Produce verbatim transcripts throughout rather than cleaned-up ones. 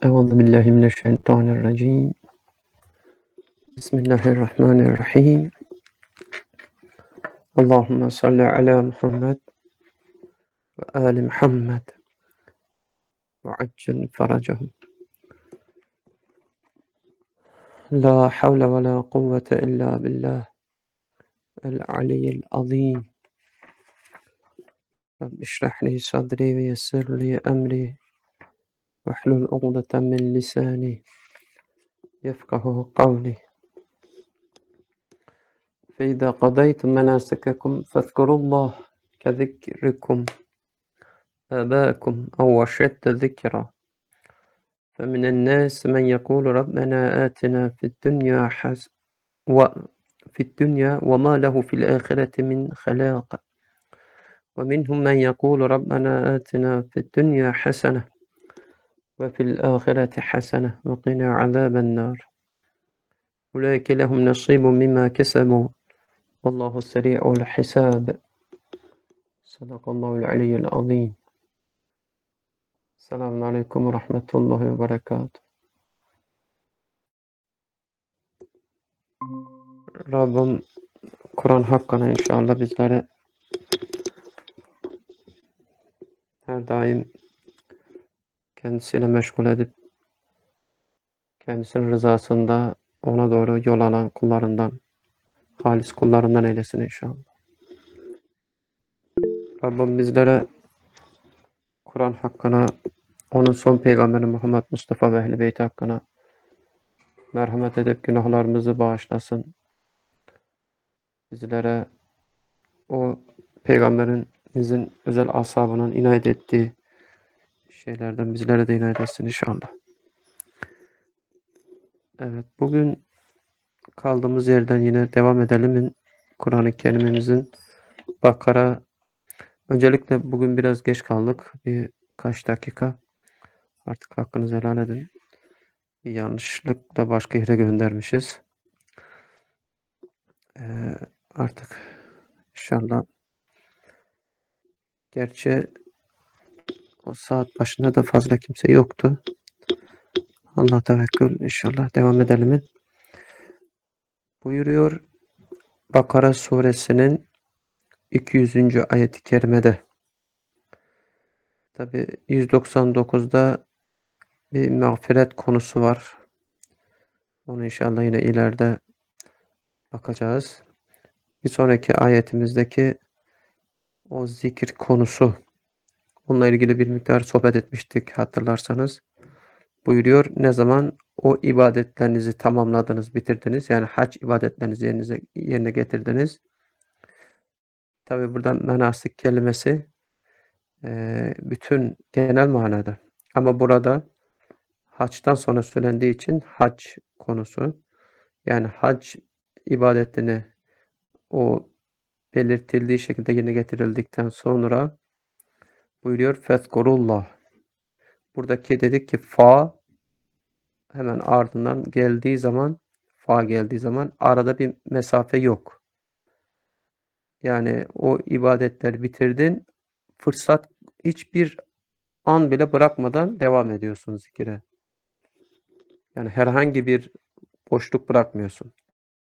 Euzu billahi mineşşeytanirracim. Bismillahirrahmanirrahim. Allahumme salli ala Muhammed ve ali Muhammed ve accil feracahum. La havle ve la kuvvete illa billah el aliyyil azim. Rabbi işrah li sadri ve yessir li emri ve hlul ugdeten min lisani yefkahu kavli. Fe izâ kadaytum menâsikakum fezkurullah kezikrikum آباءكم أو أشد ذكرًا فمن الناس من يقول ربنا آتنا في الدنيا حس وفي الدنيا وما له في الآخرة من خلاق ومنهم من يقول ربنا آتنا في الدنيا حسنة وفي الآخرة حسنة وقنا عذاب النار أولئك لهم نصيب مما كسبوا والله سريع الحساب صدق الله العلي العظيم. Selamun Aleyküm ve Rahmetullahi ve Berekatuhu. Rabbim Kur'an hakkında inşallah bizlere her daim kendisiyle meşgul edip kendisinin rızasında ona doğru yol alan kullarından, halis kullarından eylesin inşallah. Rabbim bizlere Kur'an hakkına, onun son peygamberi Muhammed Mustafa ve Ehl-i Beyti hakkına merhamet edip günahlarımızı bağışlasın. Bizlere o peygamberimizin özel ashabının inayet ettiği şeylerden bizlere de inayet etsin inşallah. Evet, bugün kaldığımız yerden yine devam edelim. Kur'an-ı Kerim'imizin Bakara. Öncelikle bugün biraz geç kaldık. Birkaç dakika. Artık hakkınızı helal edin. Bir yanlışlıkla başka yere göndermişiz. Ee, artık inşallah. Gerçi o saat başında da fazla kimse yoktu. Allah tevekkül, inşallah devam edelim. Buyuruyor Bakara suresinin iki yüzüncü ayet-i kerimede. Tabi yüz doksan dokuzda bir mağfiret konusu var. Onu inşallah yine ileride bakacağız. Bir sonraki ayetimizdeki o zikir konusu. Onunla ilgili bir miktar sohbet etmiştik hatırlarsanız. Buyuruyor, ne zaman o ibadetlerinizi tamamladınız, bitirdiniz. Yani hac ibadetlerinizi yerinize, yerine getirdiniz. Tabi burada menasik kelimesi e, bütün genel manada. Ama burada haçtan sonra söylendiği için hac konusu. Yani hac ibadetini o belirtildiği şekilde yerine getirildikten sonra buyuruyor fezkurullah. Buradaki dedik ki fa hemen ardından geldiği zaman fa geldiği zaman arada bir mesafe yok. Yani o ibadetleri bitirdin, fırsat hiçbir an bile bırakmadan devam ediyorsun zikire. Yani herhangi bir boşluk bırakmıyorsun.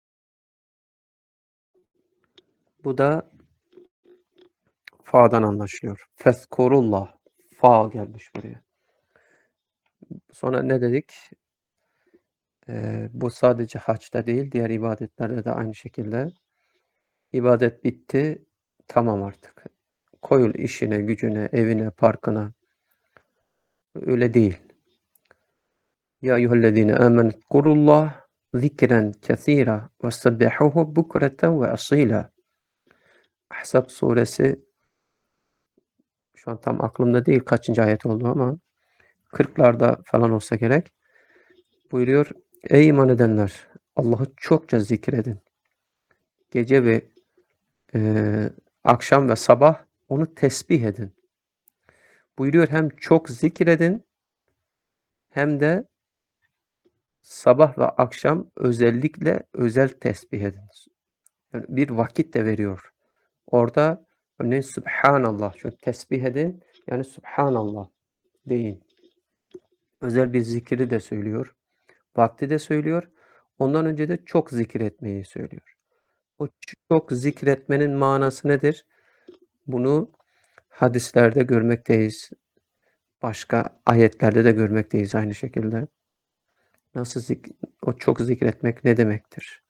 Bu da fa'dan anlaşılıyor. Fezkurullah. Fa gelmiş buraya. Sonra ne dedik? Ee, bu sadece haçta değil, diğer ibadetlerde de aynı şekilde. İbadet bitti, tamam artık. Koyul işine, gücüne, evine, parkına. Öyle değil. Ya eyyühellezine amenetkurullah zikren kesira ve sebbihuhu bukreten ve asila. Ahzab suresi, şu an tam aklımda değil kaçıncı ayet oldu ama kırklarda falan olsa gerek. Buyuruyor, ey iman edenler, Allah'ı çokça zikredin. Gece ve e, akşam ve sabah onu tesbih edin. Buyuruyor, hem çok zikredin hem de sabah ve akşam özellikle özel tesbih edin. Yani bir vakit de veriyor. Orada örneğin Subhanallah, şöyle tesbih edin, yani Subhanallah deyin. Özel bir zikri de söylüyor. Vakti de söylüyor. Ondan önce de çok zikretmeyi söylüyor. O çok zikretmenin manası nedir? Bunu hadislerde görmekteyiz. Başka ayetlerde de görmekteyiz aynı şekilde. Nasıl zik o çok zikretmek ne demektir?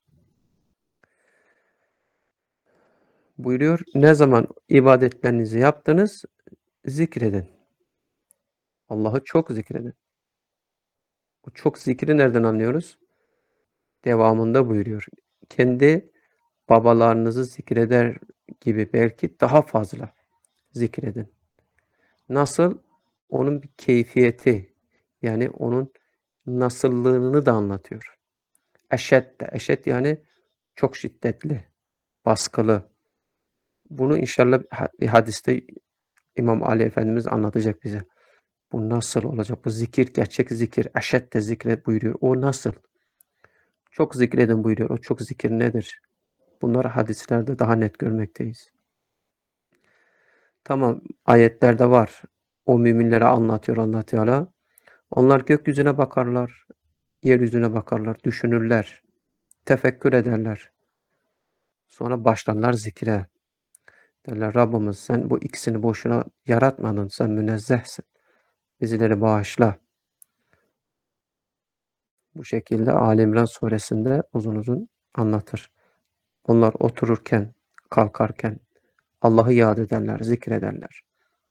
Buyuruyor, ne zaman ibadetlerinizi yaptınız, zikredin. Allah'ı çok zikredin. O çok zikri nereden anlıyoruz? Devamında buyuruyor. Kendi babalarınızı zikreder gibi belki daha fazla zikredin. Nasıl? Onun bir keyfiyeti, yani onun nasıllığını da anlatıyor. Eşed de, eşed yani çok şiddetli, baskılı. Bunu inşallah bir hadiste İmam Ali Efendimiz anlatacak bize. Bu nasıl olacak? Bu zikir, gerçek zikir. Eşed de zikret buyuruyor. O nasıl? Çok zikredin buyuruyor. O çok zikir nedir? Bunları hadislerde daha net görmekteyiz. Tamam, ayetlerde var. O müminlere anlatıyor Allah Teala. Onlar gökyüzüne bakarlar, yeryüzüne bakarlar, düşünürler, tefekkür ederler. Sonra başlarlar zikre. Derler, Rabbimiz sen bu ikisini boşuna yaratmadın, sen münezzehsin. Bizleri bağışla. Bu şekilde Ali İmran suresinde uzun uzun anlatır. Onlar otururken, kalkarken Allah'ı yad ederler, zikrederler.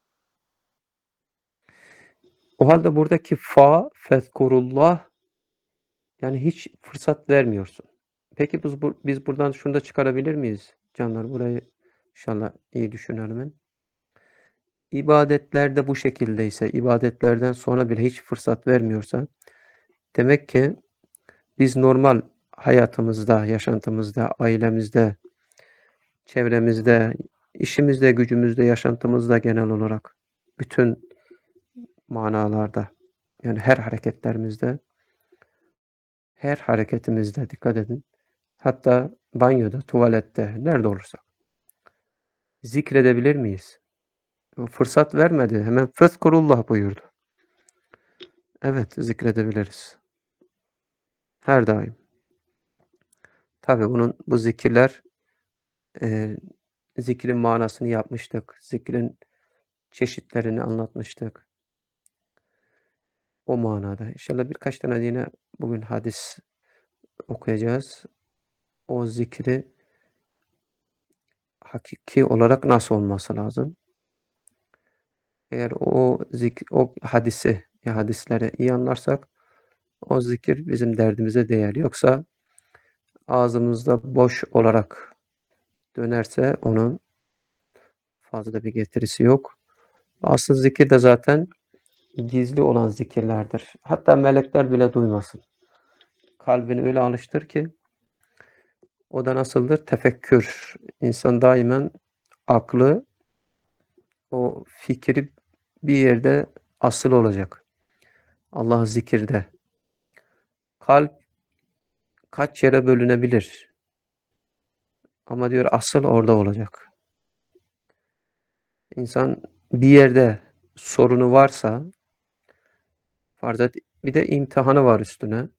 O halde buradaki fa, fezkurullah, yani hiç fırsat vermiyorsun. Peki biz, bu, biz buradan şunu da çıkarabilir miyiz? Canlar, burayı inşallah iyi düşünelim. İbadetlerde bu şekildeyse, ibadetlerden sonra bile hiç fırsat vermiyorsa, demek ki biz normal hayatımızda, yaşantımızda, ailemizde, çevremizde, işimizde, gücümüzde, yaşantımızda genel olarak bütün manalarda, yani her hareketlerimizde, her hareketimizde dikkat edin. Hatta banyoda, tuvalette, nerede olursak zikredebilir miyiz? Fırsat vermedi. Hemen fezkurullah buyurdu. Evet, zikredebiliriz. Her daim. Tabii bunun bu zikirler e, zikrin manasını yapmıştık. Zikrin çeşitlerini anlatmıştık. O manada. İnşallah birkaç tane yine bugün hadis okuyacağız. O zikri hakiki olarak nasıl olması lazım? Eğer o zik o hadisi ya hadisleri iyi anlarsak o zikir bizim derdimize değer. Yoksa ağzımızda boş olarak dönerse onun fazla bir getirisi yok. Asıl zikir de zaten gizli olan zikirlerdir. Hatta melekler bile duymasın. Kalbini öyle alıştır ki o da nasıldır? Tefekkür. İnsan daima aklı, o fikri bir yerde asıl olacak. Allah zikirde. Kalp kaç yere bölünebilir. Ama diyor asıl orada olacak. İnsan bir yerde sorunu varsa, farz et bir de imtihanı var üstüne.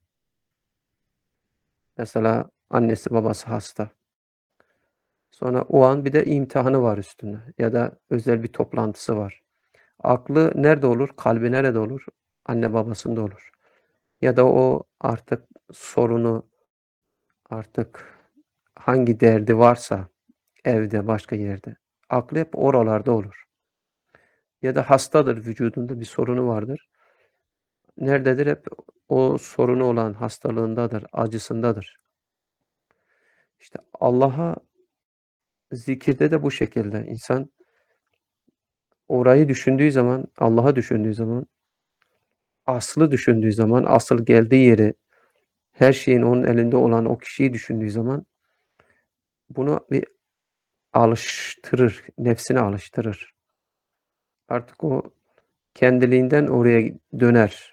Mesela annesi babası hasta. Sonra o an bir de imtihanı var üstüne ya da özel bir toplantısı var. Aklı nerede olur? Kalbi nerede olur? Anne babasında olur. Ya da o artık sorunu, artık hangi derdi varsa evde, başka yerde. Aklı hep oralarda olur. Ya da hastadır, vücudunda bir sorunu vardır. Nerededir? Hep o sorunu olan hastalığındadır, acısındadır. İşte Allah'a zikirde de bu şekilde. İnsan orayı düşündüğü zaman, Allah'a düşündüğü zaman, aslı düşündüğü zaman, asıl geldiği yeri, her şeyin onun elinde olan o kişiyi düşündüğü zaman bunu bir alıştırır, nefsine alıştırır. Artık o kendiliğinden oraya döner.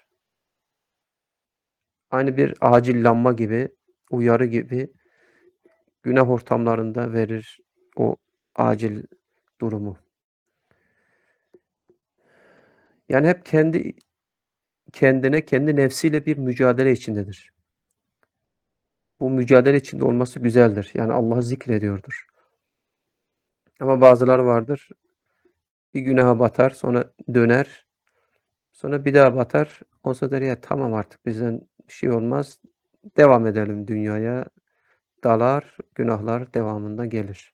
Aynı bir acillanma gibi, uyarı gibi günah ortamlarında verir o acil durumu. Yani hep kendi kendine, kendi nefsiyle bir mücadele içindedir. Bu mücadele içinde olması güzeldir. Yani Allah'ı zikrediyordur. Ama bazıları vardır, bir günaha batar, sonra döner, sonra bir daha batar. Olsa der ya tamam artık bizden bir şey olmaz, devam edelim dünyaya. Dalar, günahlar devamında gelir.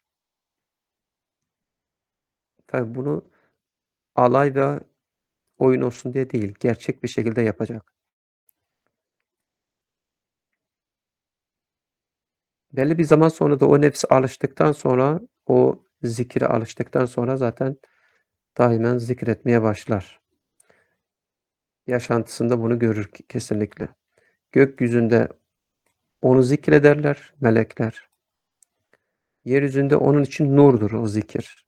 Tabii bunu alay ve oyun olsun diye değil, gerçek bir şekilde yapacak. Belli bir zaman sonra da o nefs alıştıktan sonra, o zikre alıştıktan sonra zaten daimen zikretmeye başlar. Yaşantısında bunu görür kesinlikle. Gökyüzünde onu zikrederler melekler. Yeryüzünde onun için nurdur o zikir.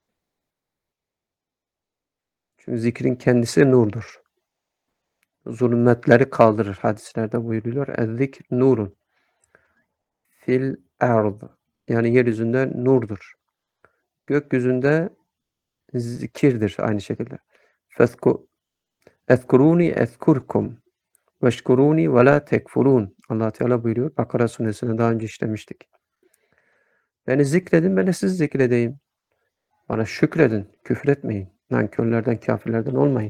Çünkü zikrin kendisi nurdur. Zulmetleri kaldırır. Hadislerde buyuruluyor. Ez-zikr nurun fil ard. Yani yeryüzünde nurdur. Gökyüzünde zikirdir aynı şekilde. Fezku ezkuruni ezkurkum veşkuruni ve la tekfurun. Allah Teala buyuruyor. Bakara suresinde daha önce işlemiştik. Beni zikredin, ben de sizi zikredeyim. Bana şükredin, küfretmeyin. Nankörlerden, kafirlerden olmayın.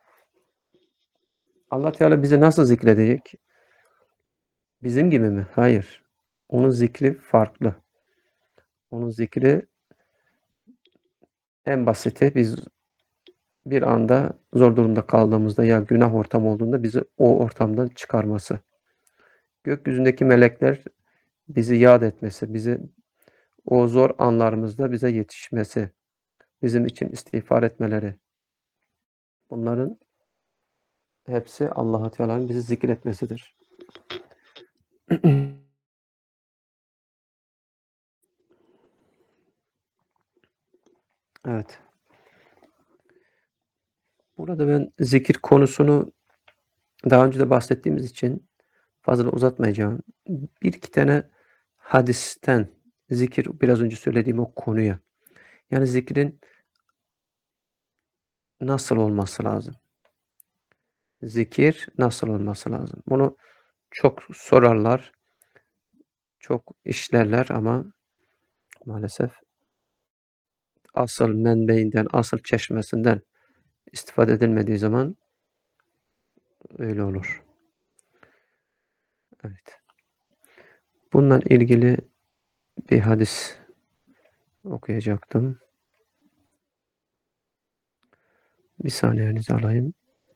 Allah Teala bizi nasıl zikredecek? Bizim gibi mi? Hayır. Onun zikri farklı. Onun zikri en basiti, biz bir anda zor durumda kaldığımızda ya günah ortamı olduğunda bizi o ortamdan çıkarması. Gökyüzündeki melekler bizi yad etmesi, bizi o zor anlarımızda bize yetişmesi, bizim için istiğfar etmeleri. Bunların hepsi Allah Teala'nın bizi zikretmesidir. Evet. Burada ben zikir konusunu daha önce de bahsettiğimiz için fazla uzatmayacağım. Bir iki tane hadisten zikir, biraz önce söylediğim o konuya. Yani zikrin nasıl olması lazım? Zikir nasıl olması lazım? Bunu çok sorarlar, çok işlerler ama maalesef asıl menbeinden, asıl çeşmesinden istifade edilmediği zaman öyle olur. Evet. Bununla ilgili bir hadis okuyacaktım. Bir saniyenizi alayım.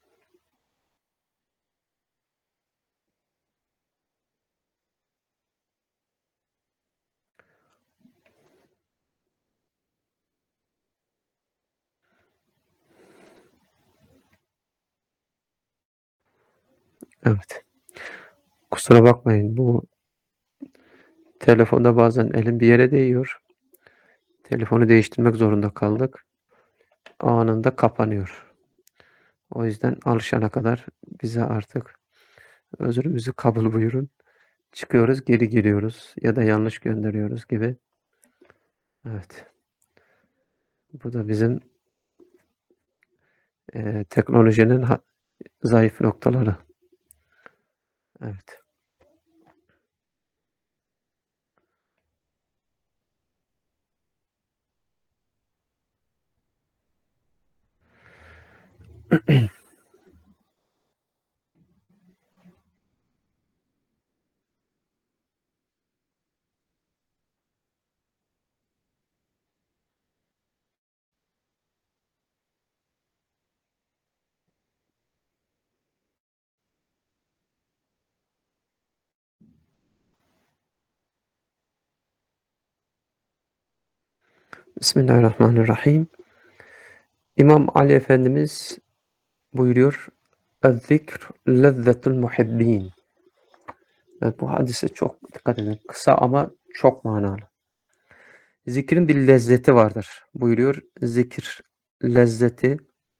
Evet. Kusura bakmayın. Bu telefonda bazen elim bir yere değiyor. Telefonu değiştirmek zorunda kaldık. Anında kapanıyor. O yüzden alışana kadar bize artık özrümüzü kabul buyurun. Çıkıyoruz, geri giriyoruz ya da yanlış gönderiyoruz gibi. Evet. Bu da bizim e, teknolojinin ha- zayıf noktaları. Evet. Bismillahirrahmanirrahim. İmam Ali Efendimiz buyuruyor. "Ez-zikr lezzetul muhibbin." Evet, bu hadise çok dikkat edin. Kısa ama çok manalı. Zikrin bir lezzeti vardır buyuruyor. Zikir lezzeti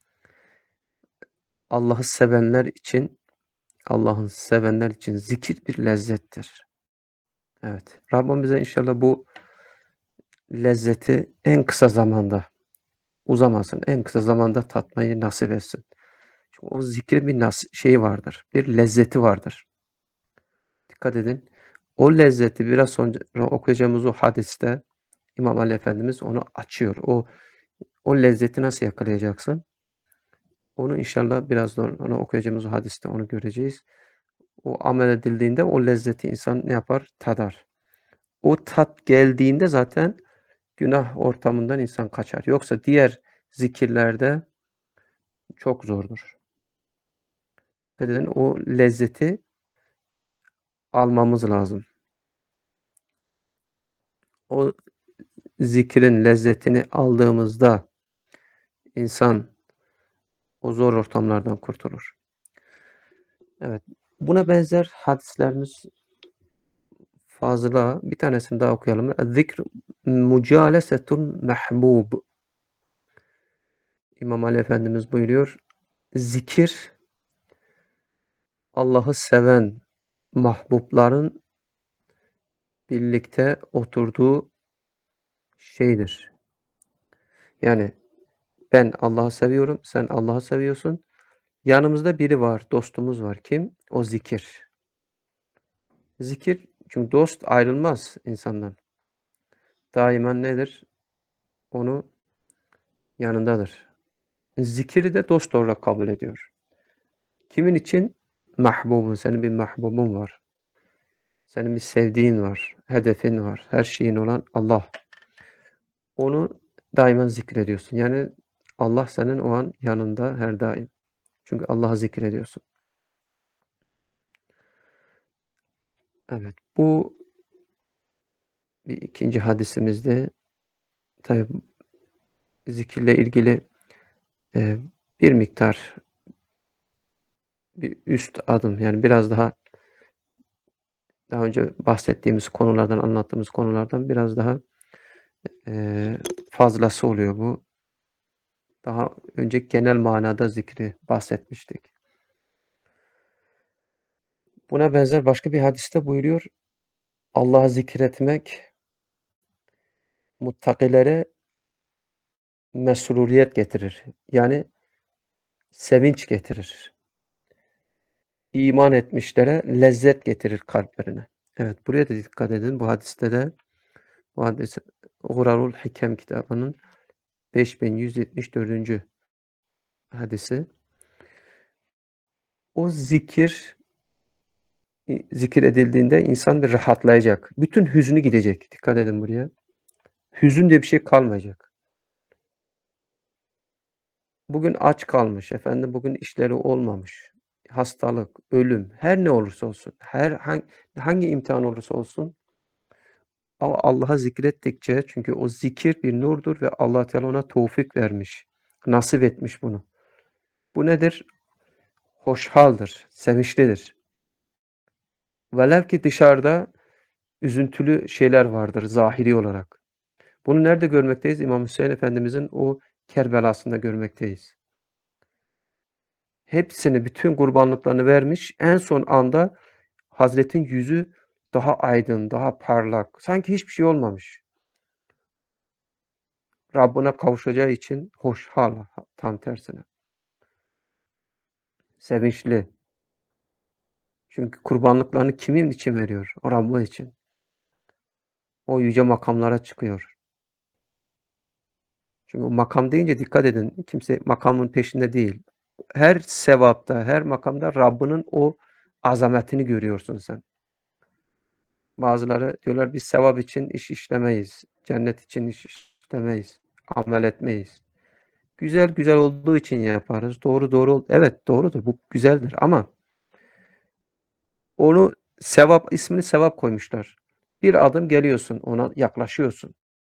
Allah'ı sevenler için, Allah'ın sevenler için zikir bir lezzettir. Evet. Rabbim bize inşallah bu lezzeti en kısa zamanda uzamasın, en kısa zamanda tatmayı nasip etsin. O zikrin bir nas şeyi vardır, bir lezzeti vardır. Dikkat edin. O lezzeti biraz sonra okuyacağımız o hadiste İmam Ali Efendimiz onu açıyor. O o lezzeti nasıl yakalayacaksın? Onu inşallah biraz sonra okuyacağımız o hadiste onu göreceğiz. O amel edildiğinde o lezzeti insan ne yapar? Tadar. O tat geldiğinde zaten günah ortamından insan kaçar. Yoksa diğer zikirlerde çok zordur. Dikkat edin, o lezzeti almamız lazım. O zikrin lezzetini aldığımızda insan o zor ortamlardan kurtulur. Evet. Buna benzer hadislerimiz fazla. Bir tanesini daha okuyalım. Zikr mucalesetun mahbub. İmam Ali Efendimiz buyuruyor. Zikir Allah'ı seven mahbubların birlikte oturduğu şeydir. Yani ben Allah'ı seviyorum, sen Allah'ı seviyorsun. Yanımızda biri var, dostumuz var. Kim? O zikir. Zikir, çünkü dost ayrılmaz insandan. Daima nedir? Onu yanındadır. Zikiri de dost olarak kabul ediyor. Kimin için? Mahbubun. Senin bir mahbubun var. Senin bir sevdiğin var. Hedefin var. Her şeyin olan Allah. Onu daima zikrediyorsun. Yani Allah senin o an yanında her daim. Çünkü Allah'ı zikrediyorsun. Evet. Bu bir ikinci hadisimizde tabi zikirle ilgili e, bir miktar bir üst adım, yani biraz daha daha önce bahsettiğimiz konulardan, anlattığımız konulardan biraz daha e, fazlası oluyor bu. Daha önce genel manada zikri bahsetmiştik. Buna benzer başka bir hadiste buyuruyor. Allah'ı zikretmek muttakilere mesruriyet getirir. Yani sevinç getirir. İman etmişlere lezzet getirir kalplerine. Evet, buraya da dikkat edin. Bu hadiste de bu hadis Gurarul Hikem kitabının beş bin yüz yetmiş dördüncü hadisi. O zikir zikir edildiğinde insan bir rahatlayacak. Bütün hüznü gidecek. Dikkat edin buraya. Hüzün diye bir şey kalmayacak. Bugün aç kalmış, efendim bugün işleri olmamış, hastalık, ölüm, her ne olursa olsun, her hangi, hangi imtihan olursa olsun, ama Allah'a zikrettikçe, çünkü o zikir bir nurdur ve Allah Teala ona tevfik vermiş, nasip etmiş bunu. Bu nedir? Hoşhaldır, sevinçlidir. Velev ki dışarıda üzüntülü şeyler vardır zahiri olarak. Bunu nerede görmekteyiz? İmam Hüseyin Efendimizin o Kerbela'sında görmekteyiz. Hepsini, bütün kurbanlıklarını vermiş. En son anda Hazretin yüzü daha aydın, daha parlak. Sanki hiçbir şey olmamış. Rabbine kavuşacağı için hoşhal, tam tersine. Sevinçli. Çünkü kurbanlıklarını kimin için veriyor? O Rabbı için. O yüce makamlara çıkıyor. Çünkü o makam deyince dikkat edin. Kimse makamın peşinde değil. Her sevapta, her makamda Rabbinin o azametini görüyorsun sen. Bazıları diyorlar biz sevap için iş işlemeyiz. Cennet için iş işlemeyiz. Amel etmeyiz. Güzel güzel olduğu için yaparız. Doğru doğru. Evet doğrudur. Bu güzeldir ama onu sevap, ismini sevap koymuşlar. Bir adım geliyorsun, ona yaklaşıyorsun.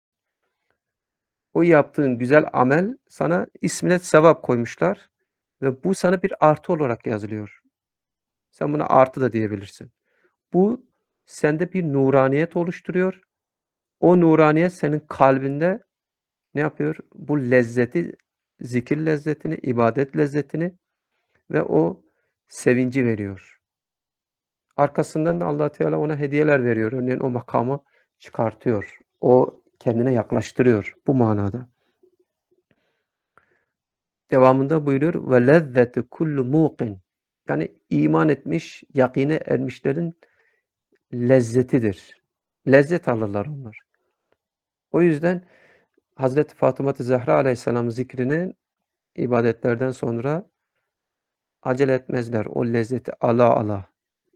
O yaptığın güzel amel sana ismine sevap koymuşlar ve bu sana bir artı olarak yazılıyor. Sen buna artı da diyebilirsin. Bu sende bir nuraniyet oluşturuyor. O nuraniyet senin kalbinde ne yapıyor? Bu lezzeti, zikir lezzetini, ibadet lezzetini ve o sevinci veriyor. Arkasından da Allah Teala ona hediyeler veriyor. Örneğin o makamı çıkartıyor. O kendine yaklaştırıyor bu manada. devamında buyuruyor ve lezzetu kullu muqin. Yani iman etmiş, yakine ermişlerin lezzetidir. Lezzet alırlar onlar. O yüzden Hazreti Fatıma Zehra Aleyhisselam zikrini ibadetlerden sonra acele etmezler. O lezzeti ala ala.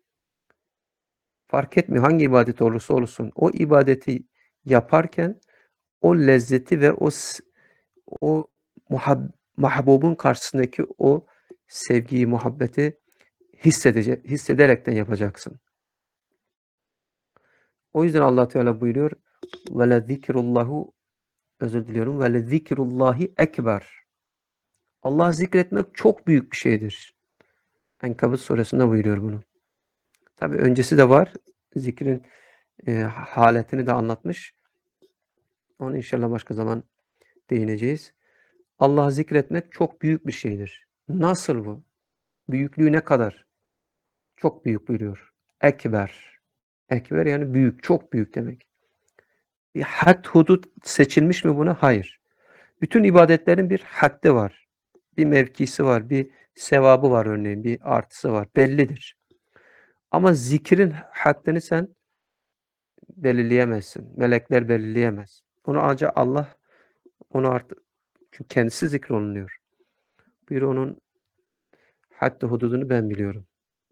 Fark etmiyor hangi ibadet olursa olsun. O ibadeti yaparken o lezzeti ve o o muhab mahbubun karşısındaki o sevgiyi, muhabbeti hissedece hissederekten yapacaksın. O yüzden Allah Teala buyuruyor ve le zikrullahu özür diliyorum ve le zikrullahi ekber. Allah'ı zikretmek çok büyük bir şeydir. Enkabut suresinde buyuruyor bunu. Tabi öncesi de var. Zikrin e, haletini de anlatmış. Onu inşallah başka zaman değineceğiz. Allah'ı zikretmek çok büyük bir şeydir. Nasıl bu? Büyüklüğü ne kadar? Çok büyük buyuruyor. Ekber. Ekber yani büyük, çok büyük demek. Bir had hudut seçilmiş mi buna? Hayır. Bütün ibadetlerin bir haddi var. Bir mevkisi var, bir sevabı var örneğin, bir artısı var. Bellidir. Ama zikrin haddini sen belirleyemezsin. Melekler belirleyemez. Onu ancak Allah onu artık çünkü kendisi zikrolunuyor. Bir onun haddi hududunu ben biliyorum.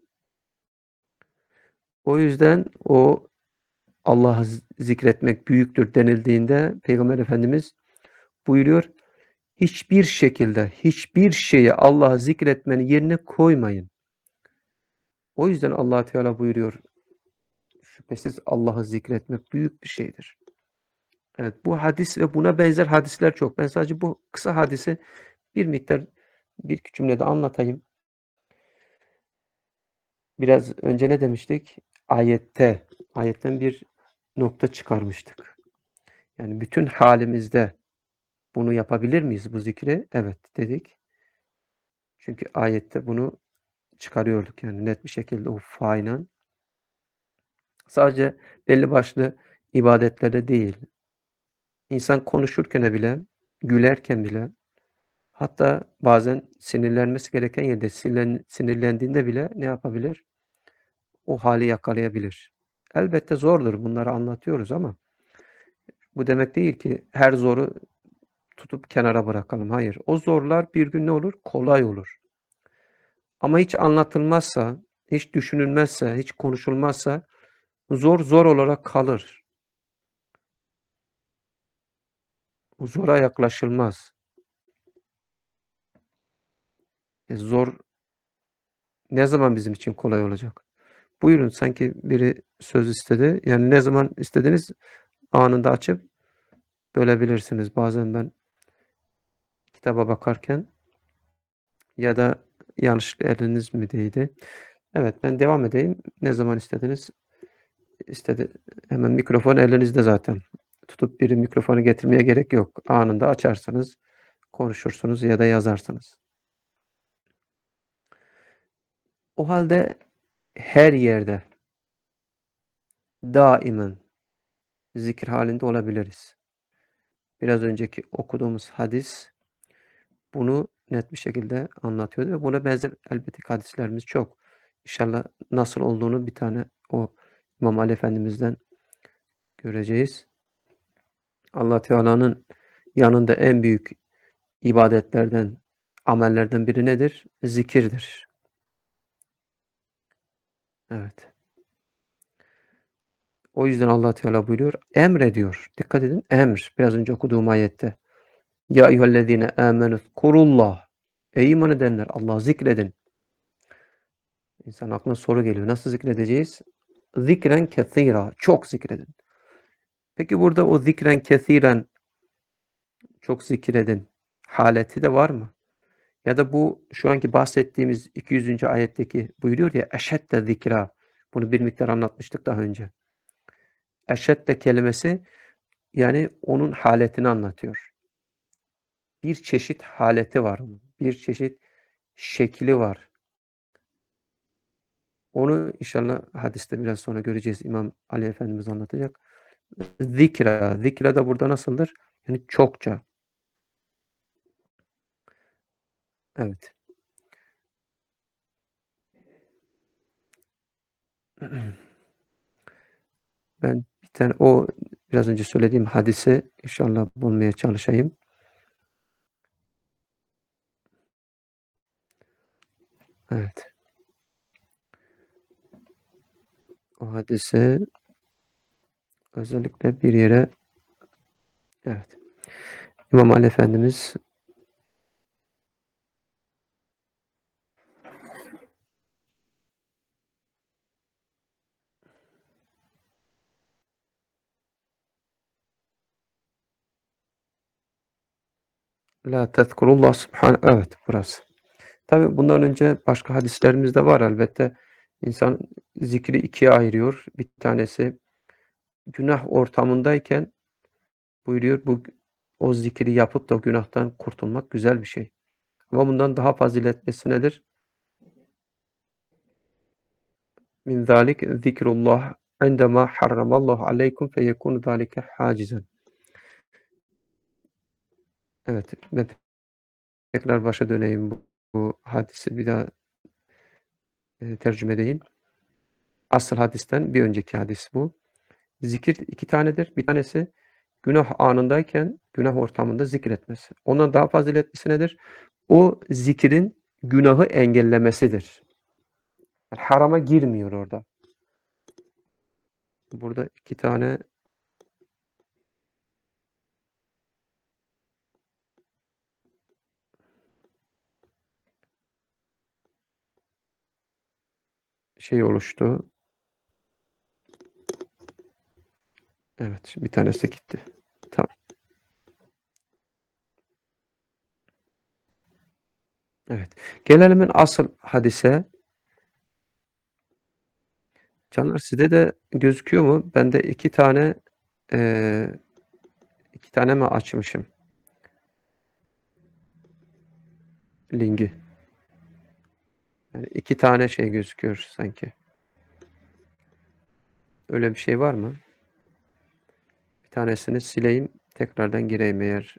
O yüzden o Allah'ı zikretmek büyüktür denildiğinde Peygamber Efendimiz buyuruyor. Hiçbir şekilde, hiçbir şeyi Allah'ı zikretmenin yerine koymayın. O yüzden Allah Teala buyuruyor. Şüphesiz Allah'ı zikretmek büyük bir şeydir. Evet, bu hadis ve buna benzer hadisler çok. Ben sadece bu kısa hadisi bir miktar bir iki cümlede anlatayım. Biraz önce ne demiştik? Ayette, ayetten bir nokta çıkarmıştık. Yani bütün halimizde bunu yapabilir miyiz bu zikri? Evet dedik. Çünkü ayette bunu çıkarıyorduk yani net bir şekilde o faayla. Sadece belli başlı ibadetlerde değil. İnsan konuşurken bile, gülerken bile, hatta bazen sinirlenmesi gereken yerde sinirlen, sinirlendiğinde bile ne yapabilir? O hali yakalayabilir. Elbette zordur. Bunları anlatıyoruz ama bu demek değil ki her zoru tutup kenara bırakalım. Hayır. O zorlar bir gün ne olur? Kolay olur. Ama hiç anlatılmazsa, hiç düşünülmezse, hiç konuşulmazsa zor zor olarak kalır. Zora yaklaşılmaz. E zor ne zaman bizim için kolay olacak? Buyurun sanki biri söz istedi. Yani ne zaman istediniz anında açıp bölebilirsiniz. Bazen ben kitaba bakarken ya da yanlışlıkla eliniz mi değdi? Evet ben devam edeyim. Ne zaman istediniz? İstedi. Hemen mikrofon elinizde zaten. Tutup biri mikrofonu getirmeye gerek yok. Anında açarsınız, konuşursunuz ya da yazarsınız. O halde her yerde daimen zikir halinde olabiliriz. Biraz önceki okuduğumuz hadis bunu net bir şekilde anlatıyordu ve buna benzer elbette hadislerimiz çok. İnşallah nasıl olduğunu bir tane o İmam Ali Efendimiz'den göreceğiz. Allah Teala'nın yanında en büyük ibadetlerden, amellerden biri nedir? Zikirdir. Evet. O yüzden Allah Teala buyuruyor, emrediyor. Dikkat edin, emr. Biraz önce okuduğum ayette. Ya eyyühellezine amenü kurullah. Ey iman edenler, Allah'ı zikredin. İnsan aklına soru geliyor. Nasıl zikredeceğiz? Zikren kethira. Çok zikredin. Peki burada o zikren kethiren çok zikredin haleti de var mı? Ya da bu şu anki bahsettiğimiz iki yüzüncü ayetteki buyuruyor ya eşedde zikra. Bunu bir miktar anlatmıştık daha önce. Eşedde kelimesi yani onun haletini anlatıyor. Bir çeşit haleti var. Bir çeşit şekli var. Onu inşallah hadiste biraz sonra göreceğiz. İmam Ali Efendimiz anlatacak. Zikra. Zikra da burada nasıldır? Yani çokça. Evet. Ben bir tane o biraz önce söylediğim hadisi inşallah bulmaya çalışayım. Evet. O hadisi özellikle bir yere evet. İmam Ali Efendimiz La tezkurullah subhane evet burası. Tabii bundan önce başka hadislerimiz de var elbette. İnsan zikri ikiye ayırıyor. Bir tanesi günah ortamındayken buyuruyor bu o zikri yapıp da günahtan kurtulmak güzel bir şey. Ama bundan daha faziletlisi nedir? Min zalik zikrullah indema harramallahu aleykum feyekunu zalike hacizan. Evet, ben tekrar başa döneyim bu, bu hadisi bir daha e, tercüme edeyim. Asıl hadisten bir önceki hadis bu. Zikir iki tanedir. Bir tanesi günah anındayken, günah ortamında zikretmesi. Ondan daha faziletlisi nedir? O zikrin günahı engellemesidir. Yani harama girmiyor orada. Burada iki tane şey oluştu. Evet, bir tanesi gitti. Tamam. Evet. Gelelim asıl hadise. Canlar sizde de gözüküyor mu? Bende iki tane eee iki tane mi açmışım linki? Yani iki tane şey gözüküyor sanki. Öyle bir şey var mı? Bir tanesini sileyim, tekrardan gireyim eğer.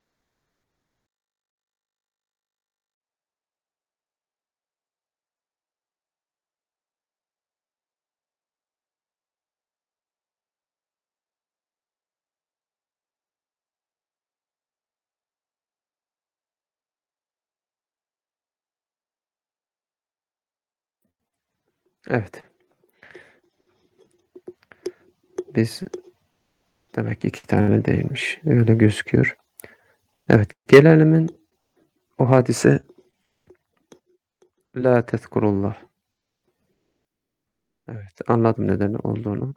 Evet. Biz demek ki iki tane değilmiş. Öyle gözüküyor. Evet. Gelelim o hadise la tezkurullah. Evet. Anladım neden olduğunu.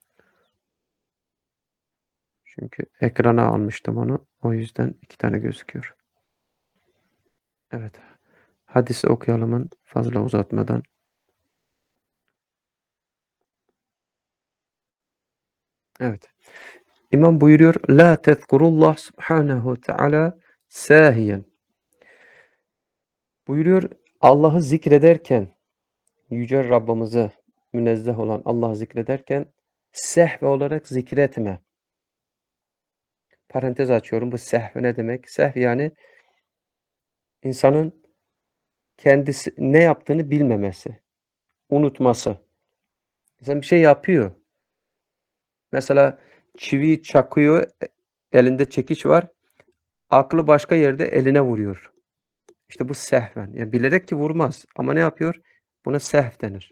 Çünkü ekrana almıştım onu. O yüzden iki tane gözüküyor. Evet. Hadisi okuyalım fazla uzatmadan. Evet. İmam buyuruyor la tezkurullah subhanehu teala sahiyen. Buyuruyor Allah'ı zikrederken yüce Rabbimizi münezzeh olan Allah'ı zikrederken sehve olarak zikretme. Parantez açıyorum. Bu sehv ne demek? Sehv yani insanın kendisi ne yaptığını bilmemesi, unutması. Mesela bir şey yapıyor. Mesela çivi çakıyor, e, elinde çekiç var. Aklı başka yerde eline vuruyor. İşte bu sehven. Yani bilerek ki vurmaz. Ama ne yapıyor? Buna sehv denir.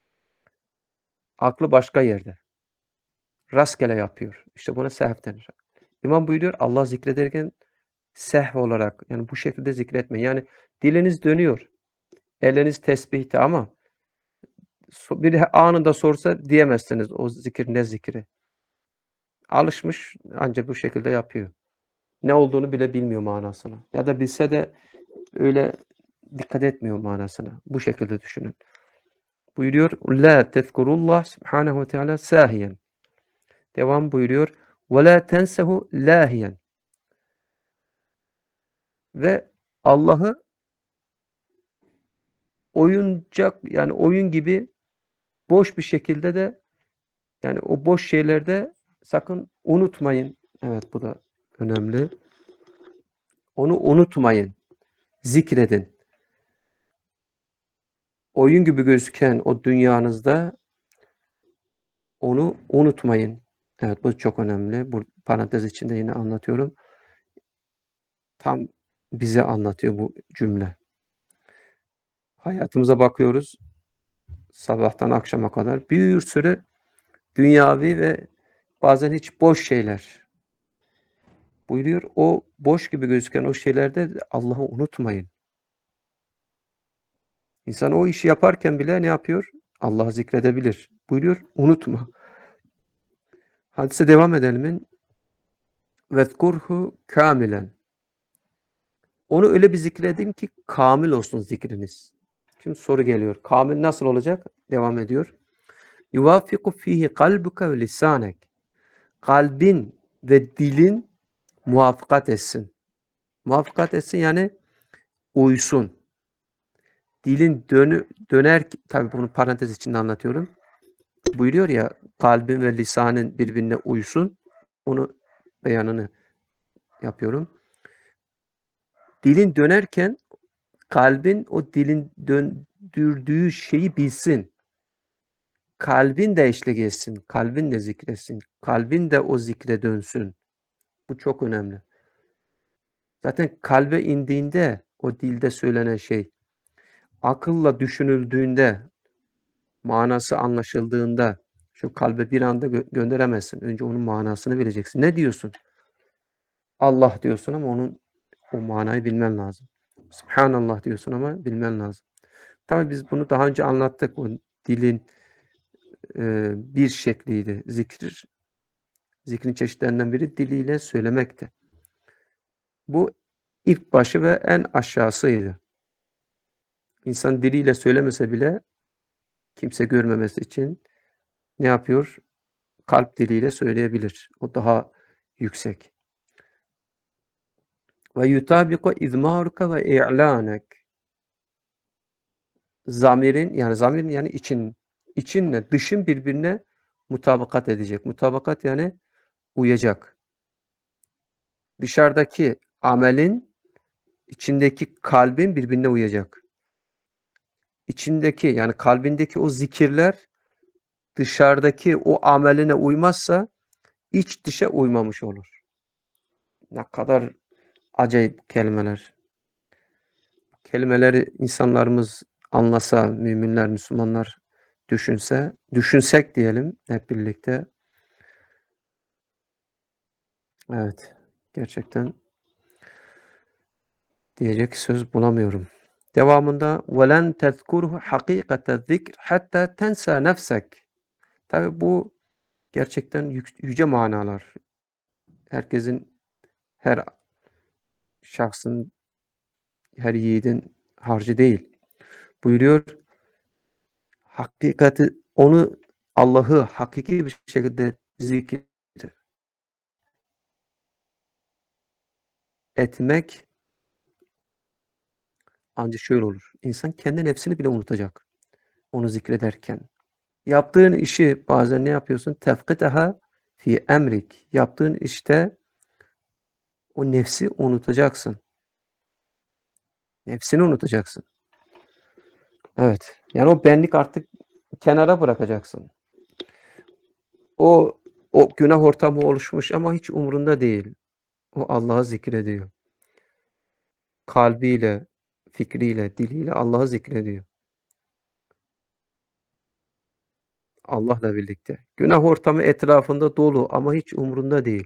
Aklı başka yerde. Rastgele yapıyor. İşte buna sehv denir. İmam buyuruyor Allah zikrederken sehv olarak yani bu şekilde zikretme. Yani diliniz dönüyor. Eliniz tesbihte ama bir anında sorsa diyemezsiniz o zikir ne zikri. Alışmış ancak bu şekilde yapıyor. Ne olduğunu bile bilmiyor manasını. Ya da bilse de öyle dikkat etmiyor manasına. Bu şekilde düşünün. Buyuruyor la tezkurullah subhanehu ve teala sahiyen. Devam buyuruyor ve la tensehu lahiyen. Ve Allah'ı oyuncak yani oyun gibi boş bir şekilde de yani o boş şeylerde sakın unutmayın. Evet bu da önemli. Onu unutmayın. Zikredin. Oyun gibi gözüken o dünyanızda onu unutmayın. Evet, bu çok önemli. Bu parantez içinde yine anlatıyorum. Tam bize anlatıyor bu cümle. Hayatımıza bakıyoruz. Sabahtan akşama kadar bir sürü dünyavi ve bazen hiç boş şeyler. Buyuruyor, o boş gibi gözüken o şeylerde Allah'ı unutmayın. İnsan o işi yaparken bile ne yapıyor? Allah'ı zikredebilir. Buyuruyor, unutma. Hadise devam edelim. Vezkurhu kamilen. Onu öyle bir zikredin ki kamil olsun zikriniz. Şimdi soru geliyor. Kamil nasıl olacak? Devam ediyor. Yuvafiku fihi kalbuka ve lisanek. Kalbin ve dilin muvaffakat etsin. Muvaffakat etsin yani uysun. Dilin dönü, döner, tabi bunu parantez içinde anlatıyorum. Buyuruyor ya, kalbin ve lisanın birbirine uysun. Onu beyanını yapıyorum. Dilin dönerken kalbin o dilin döndürdüğü şeyi bilsin. Kalbin de eşlik etsin. Kalbin de zikretsin. Kalbin de o zikre dönsün. Bu çok önemli. Zaten kalbe indiğinde o dilde söylenen şey, akılla düşünüldüğünde, manası anlaşıldığında şu kalbe bir anda gö- gönderemezsin. Önce onun manasını bileceksin. Ne diyorsun? Allah diyorsun ama onun o manayı bilmen lazım. Subhanallah diyorsun ama bilmen lazım. Tabii biz bunu daha önce anlattık. O dilin e, bir şekliydi. Zikir, zikrin çeşitlerinden biri diliyle söylemekti. Bu ilk başı ve en aşağısıydı. İnsan diliyle söylemese bile kimse görmemesi için ne yapıyor? Kalp diliyle söyleyebilir. O daha yüksek. Ve yutabiku izmaruka ve i'lanek. Zamirin yani zamirin yani için içinle dışın birbirine mutabakat edecek. Mutabakat yani uyacak. Dışarıdaki amelin içindeki kalbin birbirine uyacak. İçindeki yani kalbindeki o zikirler dışarıdaki o ameline uymazsa iç dışa uymamış olur. Ne kadar acayip kelimeler. Kelimeleri insanlarımız anlasa, müminler, Müslümanlar düşünse, düşünsek diyelim hep birlikte. Evet, gerçekten diyecek söz bulamıyorum. Devamında وَلَنْ تَذْكُرْهُ حَقِيقَةَ الذِّكْرِ حَتَّى تَنْسَى نَفْسَكَ. Tabi bu gerçekten yüce manalar. Herkesin, her şahsın, her yiğidin harcı değil. Buyuruyor, hakikati, onu, Allah'ı hakiki bir şekilde zikir etmek ancak şöyle olur. İnsan kendi nefsini bile unutacak. Onu zikrederken. Yaptığın işi bazen ne yapıyorsun? Tefkitaha fi emrik. Yaptığın işte o nefsi unutacaksın. Nefsini unutacaksın. Evet. Yani o benlik artık kenara bırakacaksın. O o günah ortamı oluşmuş ama hiç umurunda değil. O Allah'ı zikrediyor. Kalbiyle, fikriyle, diliyle Allah'ı zikrediyor. Allah'la birlikte. Günah ortamı etrafında dolu ama hiç umurunda değil.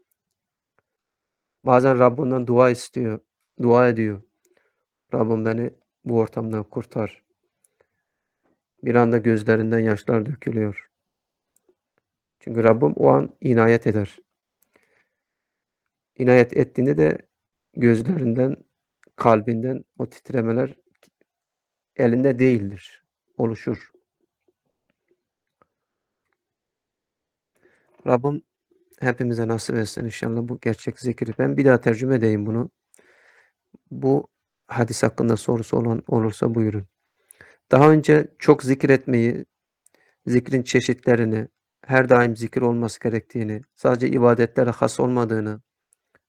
Bazen Rabbinden dua istiyor, dua ediyor. Rabbim beni bu ortamdan kurtar. Bir anda gözlerinden yaşlar dökülüyor. Çünkü Rabbim o an inayet eder. İnayet ettiğinde de gözlerinden, kalbinden o titremeler elinde değildir. Oluşur. Rabbim hepimize nasip etsin inşallah bu gerçek zikri. Ben bir daha tercüme edeyim bunu. Bu hadis hakkında sorusu olan olursa buyurun. Daha önce çok zikir etmeyi, zikrin çeşitlerini, her daim zikir olması gerektiğini, sadece ibadetlere has olmadığını,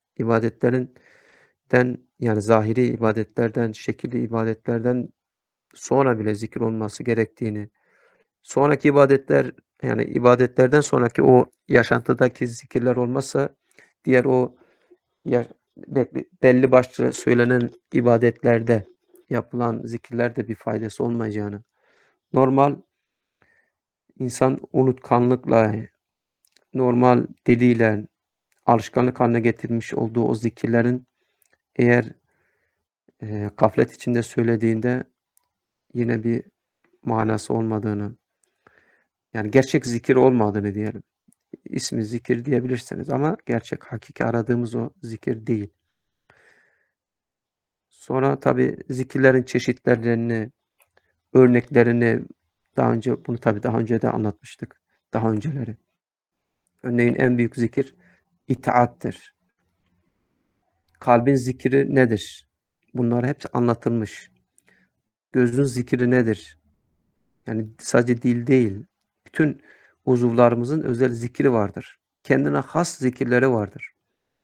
ibadetlerin den yani zahiri ibadetlerden, şekilli ibadetlerden sonra bile zikir olması gerektiğini, sonraki ibadetler yani ibadetlerden sonraki o yaşantıdaki zikirler olmazsa diğer o ya belli, belli başlı söylenen ibadetlerde yapılan zikirlerde bir faydası olmayacağını, normal insan unutkanlıkla, normal diliyle alışkanlık haline getirmiş olduğu o zikirlerin eğer e, gaflet içinde söylediğinde yine bir manası olmadığını, yani gerçek zikir olmadığını diyelim. İsmi zikir diyebilirsiniz ama gerçek, hakiki aradığımız o zikir değil. Sonra tabii zikirlerin çeşitlerini, örneklerini daha önce bunu tabii daha önce de anlatmıştık. Daha önceleri. Örneğin en büyük zikir itaattır. Kalbin zikri nedir? Bunlar hepsi anlatılmış. Gözün zikri nedir? Yani sadece dil değil. Bütün uzuvlarımızın özel zikri vardır. Kendine has zikirleri vardır.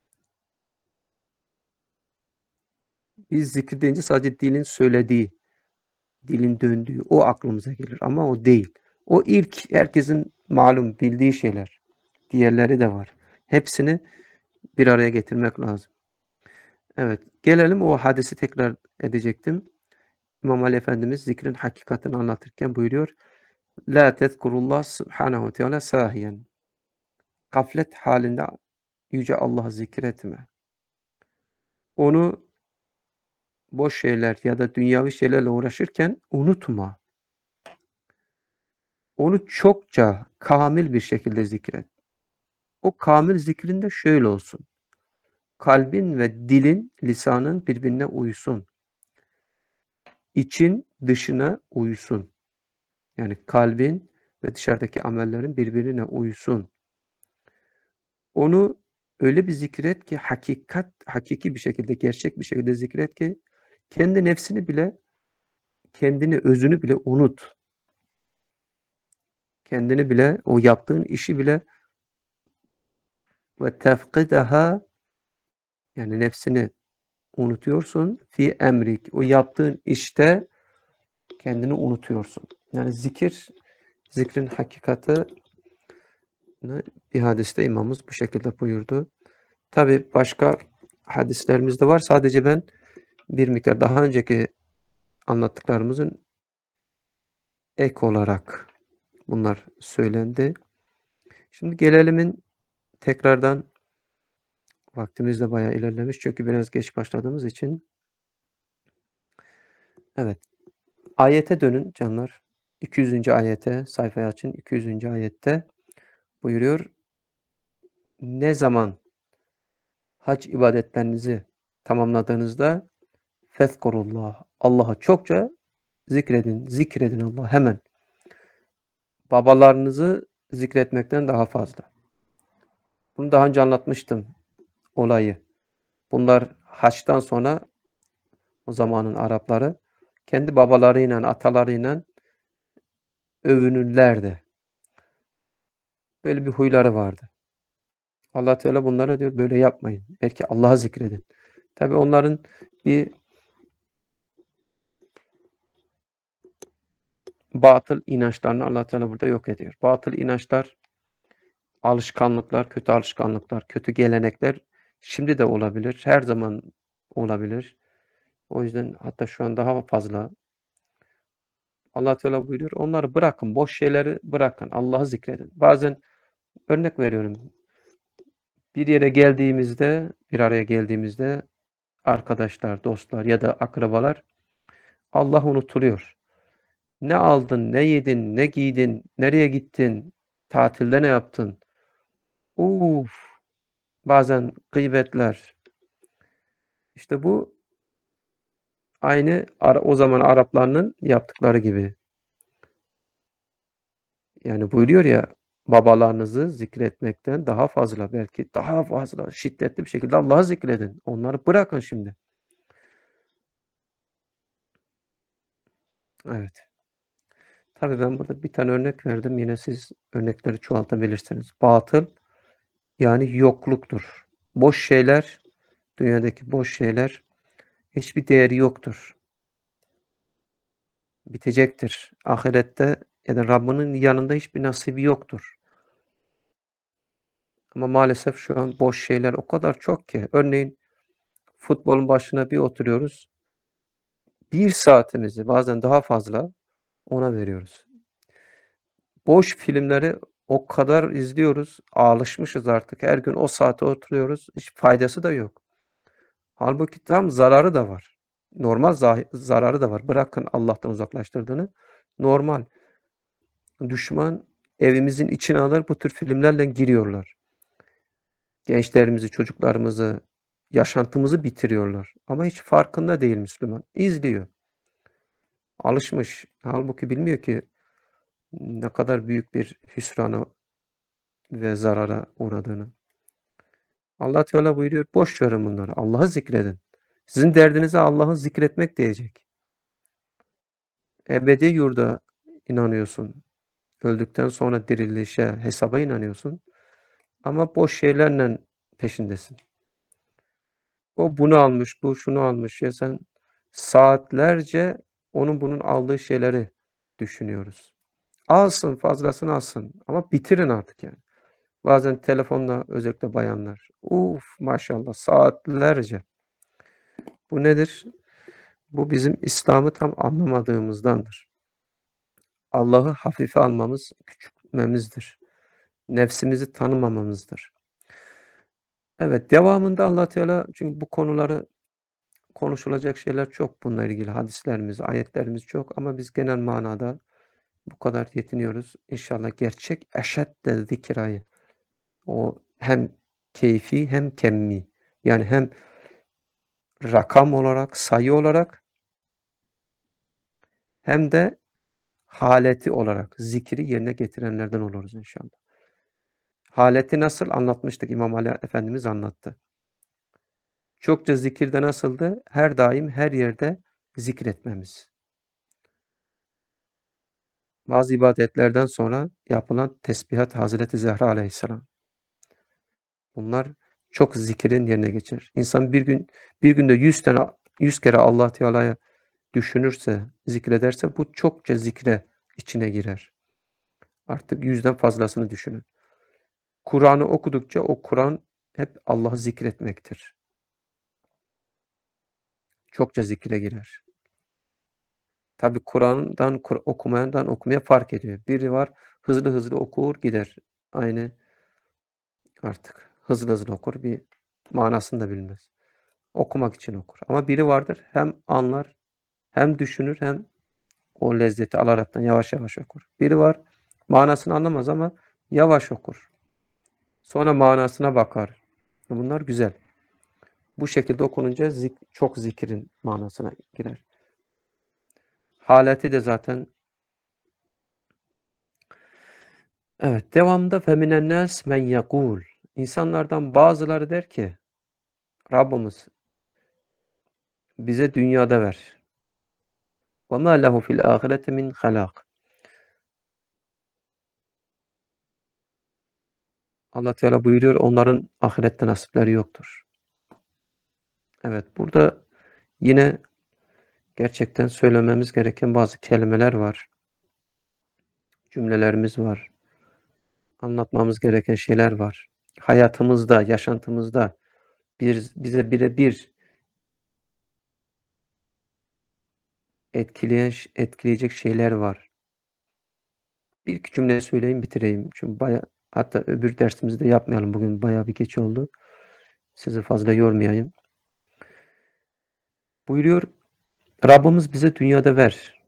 Biz zikir deyince sadece dilin söylediği, dilin döndüğü, o aklımıza gelir. Ama o değil. O ilk herkesin malum bildiği şeyler. Diğerleri de var. Hepsini bir araya getirmek lazım. Evet. Gelelim o hadisi tekrar edecektim. İmam Ali Efendimiz zikrin hakikatini anlatırken buyuruyor. La tezkurullah subhanahu teala sahiyen. Gaflet halinde yüce Allah'ı zikretme. Onu boş şeyler ya da dünyavi şeylerle uğraşırken unutma. Onu çokça, kamil bir şekilde zikret. O kamil zikrinde şöyle olsun. Kalbin ve dilin, lisanın birbirine uysun. İçin dışına uysun. Yani kalbin ve dışarıdaki amellerin birbirine uysun. Onu öyle bir zikret ki hakikat, hakiki bir şekilde, gerçek bir şekilde zikret ki kendi nefsini bile, kendini, özünü bile unut. Kendini bile, o yaptığın işi bile ve tefkidaha yani nefsini unutuyorsun fi emrik. O yaptığın işte kendini unutuyorsun. Yani zikir, zikrin hakikati bir hadiste imamımız bu şekilde buyurdu. Tabi başka hadislerimiz de var. Sadece ben bir miktar daha önceki anlattıklarımızın ek olarak bunlar söylendi. Şimdi gelelimin tekrardan vaktimiz de bayağı ilerlemiş. Çünkü biraz geç başladığımız için. Evet. Ayete dönün canlar. iki yüzüncü ayete sayfayı açın. iki yüzüncü ayette buyuruyor. Ne zaman hac ibadetlerinizi tamamladığınızda fezkurullah. Allah'a çokça zikredin. Zikredin Allah hemen. Babalarınızı zikretmekten daha fazla. Bunu daha önce anlatmıştım olayı. Bunlar haçtan sonra o zamanın Arapları kendi babalarıyla, atalarıyla övünürlerdi. Böyle bir huyları vardı. Allah Teala bunlara diyor böyle yapmayın. Belki Allah'ı zikredin. Tabi onların bir batıl inançlarını Allah Teala burada yok ediyor. Batıl inançlar, alışkanlıklar, kötü alışkanlıklar, kötü gelenekler şimdi de olabilir. Her zaman olabilir. O yüzden hatta şu an daha fazla. Allah Teala buyuruyor. Onları bırakın. Boş şeyleri bırakın. Allah'ı zikredin. Bazen örnek veriyorum. Bir yere geldiğimizde, bir araya geldiğimizde arkadaşlar, dostlar ya da akrabalar Allah unutuluyor. Ne aldın, ne yedin, ne giydin, nereye gittin, tatilde ne yaptın? Uf, bazen gıybetler. İşte bu aynı o zaman Araplarının yaptıkları gibi. Yani buyuruyor ya babalarınızı zikretmekten daha fazla belki daha fazla şiddetli bir şekilde Allah'ı zikredin. Onları bırakın şimdi. Evet. Tabii ben burada bir tane örnek verdim. Yine siz örnekleri çoğaltabilirsiniz. Batıl yani yokluktur. Boş şeyler, dünyadaki boş şeyler hiçbir değeri yoktur. bitecektir. Ahirette ya da Rabbinin yanında hiçbir nasibi yoktur. Ama maalesef şu an boş şeyler o kadar çok ki. Örneğin futbolun başına bir oturuyoruz. bir saatimizi bazen daha fazla ona veriyoruz. Boş filmleri o kadar izliyoruz, alışmışız artık. Her gün o saate oturuyoruz. Hiç faydası da yok. Halbuki tam zararı da var. Normal zahi zararı da var. Bırakın Allah'tan uzaklaştırdığını. Normal. Düşman evimizin içine alır, bu tür filmlerle giriyorlar. Gençlerimizi, çocuklarımızı, yaşantımızı bitiriyorlar. Ama hiç farkında değil Müslüman. İzliyor. Alışmış. Halbuki bilmiyor ki ne kadar büyük bir hüsrana ve zarara uğradığını. Allah Teala buyuruyor, boş verin bunları. Allah'ı zikredin. Sizin derdinize Allah'ı zikretmek diyecek. Ebedi yurda inanıyorsun. Öldükten sonra dirilişe, hesaba inanıyorsun. Ama boş şeylerle peşindesin. O bunu almış, bu şunu almış. Ya sen saatlerce onun bunun aldığı şeyleri düşünüyoruz. Alsın, fazlasını alsın ama bitirin artık yani. Bazen telefonla özellikle bayanlar. Uf maşallah saatlerce. Bu nedir? Bu bizim İslam'ı tam anlamadığımızdandır. Allah'ı hafife almamız, küçültmemizdir. Nefsimizi tanımamamızdır. Evet, devamında Allah Teala çünkü bu konuları konuşulacak şeyler çok bununla ilgili. Hadislerimiz, ayetlerimiz çok ama biz genel manada bu kadar yetiniyoruz. İnşallah gerçek eşedde zikrayı o hem keyfi hem kemmi yani hem rakam olarak, sayı olarak hem de haleti olarak zikri yerine getirenlerden oluruz inşallah. Haleti nasıl anlatmıştık? İmam Ali Efendimiz anlattı. Çokça zikirde nasıldı? Her daim her yerde zikretmemiz. Bazı ibadetlerden sonra yapılan tesbihat Hazreti Zehra Aleyhisselam. Bunlar çok zikirin yerine geçer. İnsan bir gün bir günde yüz tane yüz kere Allah Teala'ya düşünürse, zikrederse bu çokça zikre içine girer. Artık yüzden fazlasını düşünün. Kur'an'ı okudukça o Kur'an hep Allah'ı zikretmektir. Çokça zikre girer. Tabi Kur'an'dan okumayandan okumaya fark ediyor. Biri var hızlı hızlı okur gider. Aynı artık hızlı hızlı okur bir manasını da bilmez. Okumak için okur. Ama biri vardır hem anlar hem düşünür hem o lezzeti alaraktan yavaş yavaş okur. Biri var manasını anlamaz ama yavaş okur. Sonra manasına bakar. Bunlar güzel. Bu şekilde okununca zik çok zikrin manasına girer. Haleti de zaten evet devamında feminen nas men yekul. İnsanlardan bazıları der ki Rabbimiz bize dünyada ver. Ve ma lehu fil ahireti min halak. Allah Teala buyuruyor onların ahirette nasipleri yoktur. Evet burada yine gerçekten söylememiz gereken bazı kelimeler var. Cümlelerimiz var. Anlatmamız gereken şeyler var. Hayatımızda, yaşantımızda bir, bize birebir etkileyen, etkileyecek şeyler var. Bir iki cümle söyleyeyim bitireyim. Çünkü baya, hatta öbür dersimizi de yapmayalım. Bugün bayağı bir geç oldu. Sizi fazla yormayayım. Buyuruyor, Rabbimiz bize dünyada ver.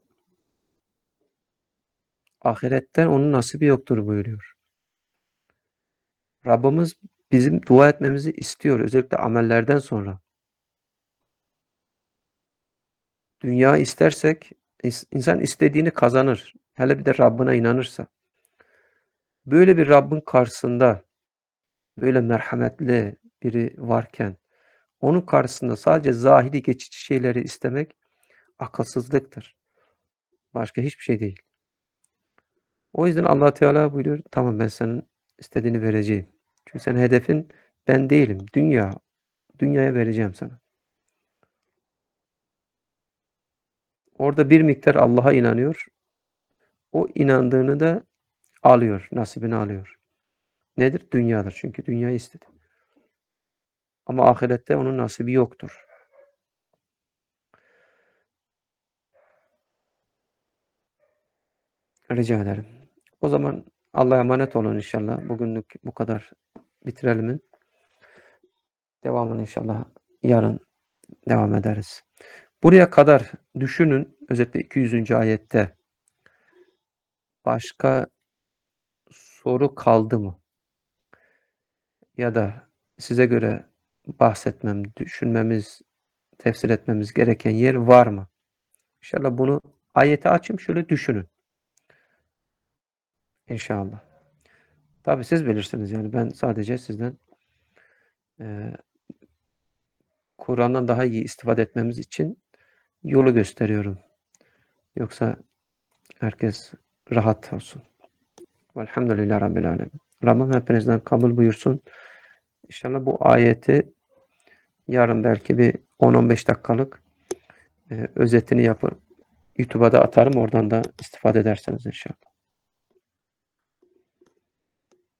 Ahiretten onun nasibi yoktur buyuruyor. Rabbimiz bizim dua etmemizi istiyor. Özellikle amellerden sonra. Dünya istersek insan istediğini kazanır. Hele bir de Rabbine inanırsa. Böyle bir Rabbin karşısında böyle merhametli biri varken onun karşısında sadece zahiri geçici şeyleri istemek akılsızlıktır. Başka hiçbir şey değil. O yüzden Allah Teala buyuruyor, tamam ben senin istediğini vereceğim. Çünkü senin hedefin ben değilim. Dünya. Dünyaya vereceğim sana. Orada bir miktar Allah'a inanıyor. O inandığını da alıyor, nasibini alıyor. Nedir? Dünyadır. Çünkü dünyayı istedi. Ama ahirette onun nasibi yoktur. Rica ederim. O zaman Allah'a emanet olun inşallah. Bugünlük bu kadar bitirelim. Devamını inşallah yarın devam ederiz. Buraya kadar düşünün, özellikle iki yüzüncü ayette başka soru kaldı mı? Ya da size göre bahsetmem, düşünmemiz, tefsir etmemiz gereken yer var mı? İnşallah bunu ayeti açayım, şöyle düşünün. İnşallah. Tabii siz bilirsiniz yani ben sadece sizden e, Kur'an'dan daha iyi istifade etmemiz için yolu gösteriyorum. Yoksa herkes rahat olsun. Velhamdülillahi Rabbil Alemin. Rabbim hepinizden kabul buyursun. İnşallah bu ayeti yarın belki bir on on beş dakikalık e, özetini yapıp YouTube'a da atarım. Oradan da istifade ederseniz inşallah.